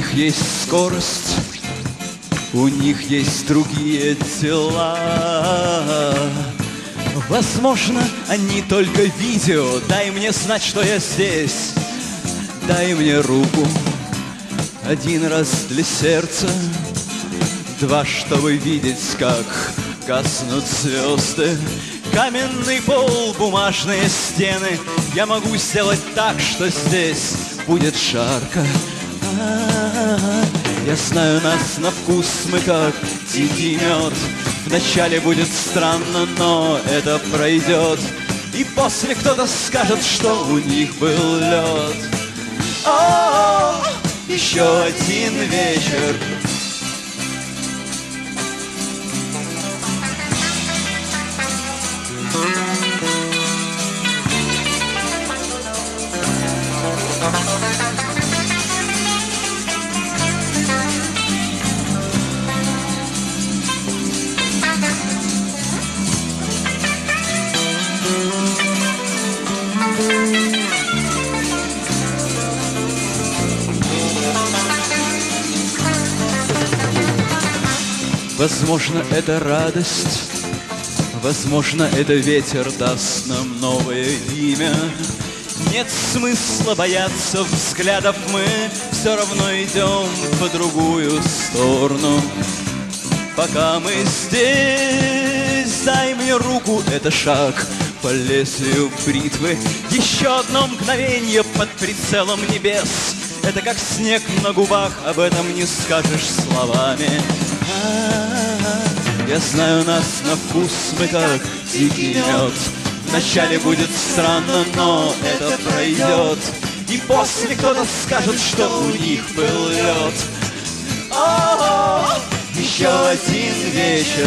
них есть скорость, у них есть другие дела. Возможно, они только видео. Дай мне знать, что я здесь. Дай мне руку. Один раз для сердца, два, чтобы видеть, как гаснут звезды. Каменный пол, бумажные стены. Я могу сделать так, что здесь будет жарко. Я знаю, нас на вкус мы как дикий мед. Вначале будет странно, но это пройдет. И после кто-то скажет, что у них был лед. О, еще один вечер. Возможно, это радость, возможно, это ветер даст нам новое имя. Нет смысла бояться взглядов, мы все равно идем по другую сторону. Пока мы здесь, дай мне руку, это шаг по лезвию бритвы. Еще одно мгновенье под прицелом небес. Это как снег на губах, об этом не скажешь словами. Я знаю, нас на вкус мы как дикий мед. Вначале будет странно, но это пройдет. И после кто-то скажет, что у них был лед. О, еще один вечер.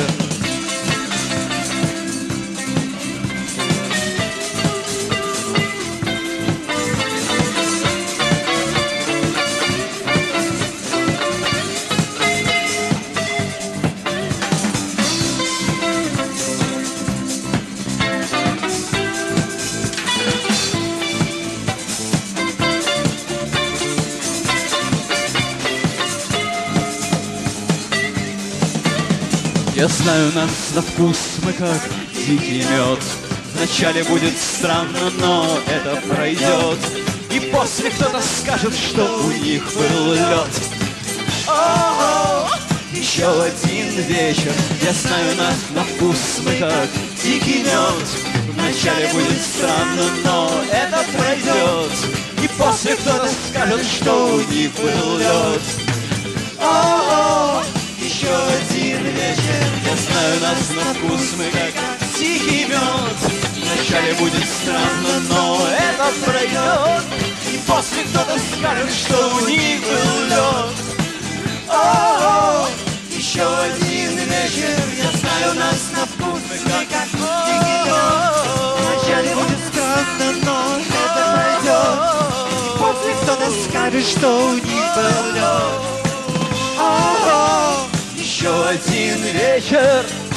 Я знаю, нас на вкус мы как дикий мед. Вначале будет странно, но это пройдет. И после кто-то скажет, что у них был лед. О, еще один вечер. Я знаю, нас на вкус мы как дикий мед. Вначале будет странно, но это пройдет. И после кто-то скажет, что у них был лед. О, еще один вечер. Я знаю, нас на вкус мы как тихий мед. Вначале будет странно, но это пройдет. И после кто-то скажет, что у них был лед. О, еще один вечер. Я знаю, нас на вкус мы как тихий мед. Вначале будет странно, но это пройдет. И после кто-то скажет, что у них был лед. Еще один вечер.